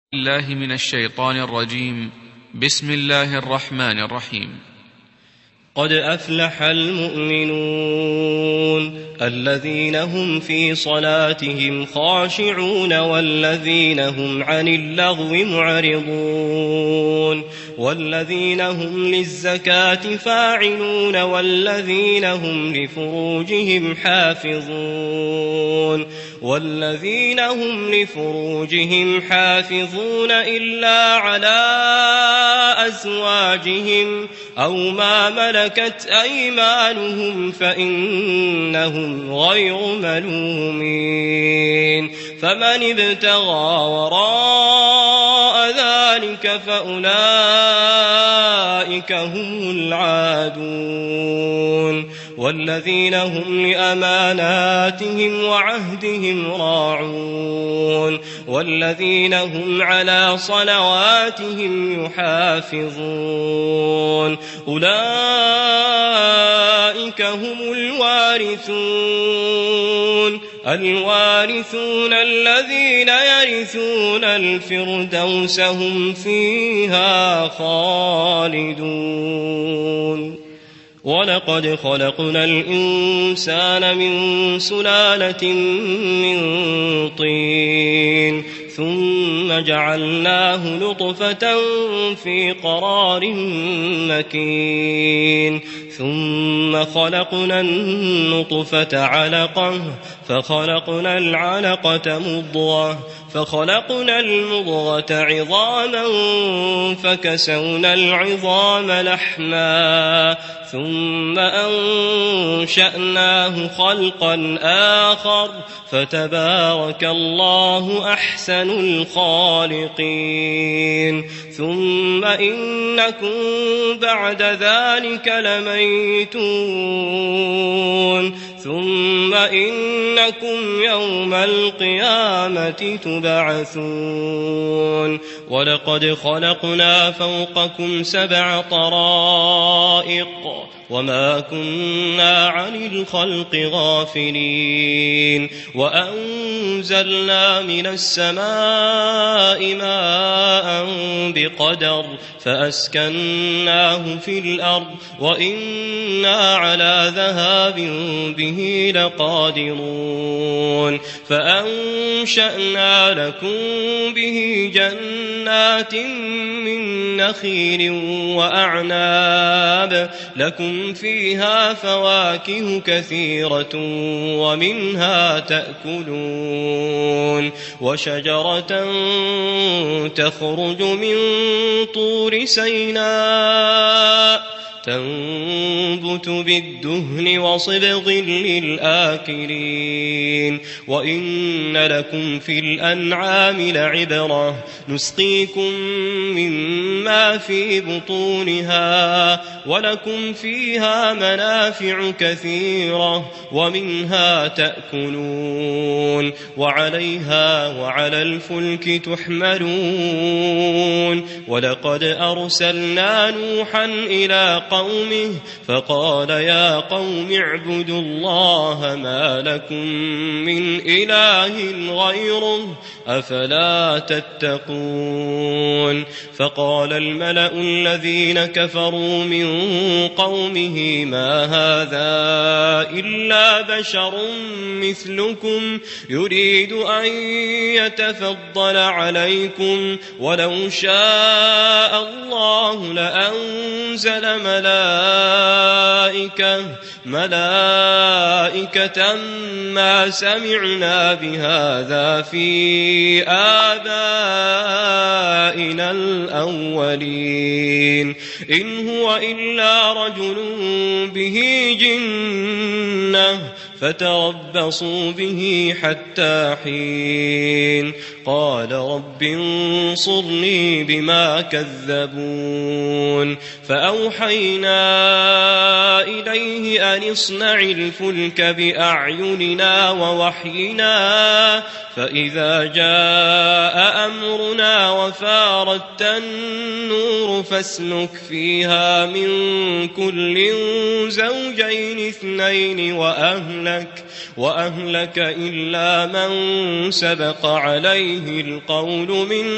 الله من الشيطان الرجيم. بسم الله الرحمن الرحيم. قد أفلح المؤمنون الذين هم في صلاتهم خاشعون والذين هم عن اللغو معرضون والذين هم للزكاة فاعلون والذين هم لفروجهم حافظون إلا على أزواجهم أو ما ملكت أيمانهم فإنهم غير ملومين فمن ابتغى وراء ذلك فأولئك هم العادون والذين هم لأماناتهم وعهدهم راعون والذين هم على صلواتهم يحافظون أولئك هم الوارثون الذين يرثون الفردوس هم فيها خالدون ولقد خلقنا الإنسان من سلالة من طين ثم جعلناه نطفة في قرار مكين ثم خلقنا النطفة علقة فخلقنا العلقة مضغة فخلقنا المضغة عظاما فكسونا العظام لحما ثم أنشأناه خلقا آخر فتبارك الله أحسن الخالقين ثم إنكم بعد ذلك لميتون ثم إنكم يوم القيامة تبعثون ولقد خلقنا فوقكم 7 طرائق وما كنا عن الخلق غافلين وأنزلنا من السماء ماء بقدر فأسكناه في الأرض وإنا على ذهاب به لقادرون فأنشأنا لكم به جنات من نخيل وأعناب لكم فيها فواكه كثيرة ومنها تأكلون وشجرة تخرج من طور سيناء تنبت بالدهن وصبغ للآكلين وإن لكم في الأنعام لعبرة نسقيكم مما في بطونها ولكم فيها منافع كثيرة ومنها تأكلون وعليها وعلى الفلك تحملون ولقد أرسلنا نوحا إلى قومه فقال يا قوم اعبدوا الله ما لكم من إله غيره أفلا تتقون فقال الملأ الذين كفروا من قومه ما هذا إلا بشر مثلكم يريد أن يتفضل عليكم ولو شاء الله لأنزل ملائكة ما سمعنا بهذا في آبائنا الأولين إن هو إلا رجل به جنة فتربصوا به حتى حين قال رب انصرني بما كذبون فأوحينا إليه أن اصنع الفلك بأعيننا ووحينا فإذا جاء أمرنا وفارت النور فاسلك فيها من كل زوجين 2 وأهلك إلا من سبق عليه القول منهم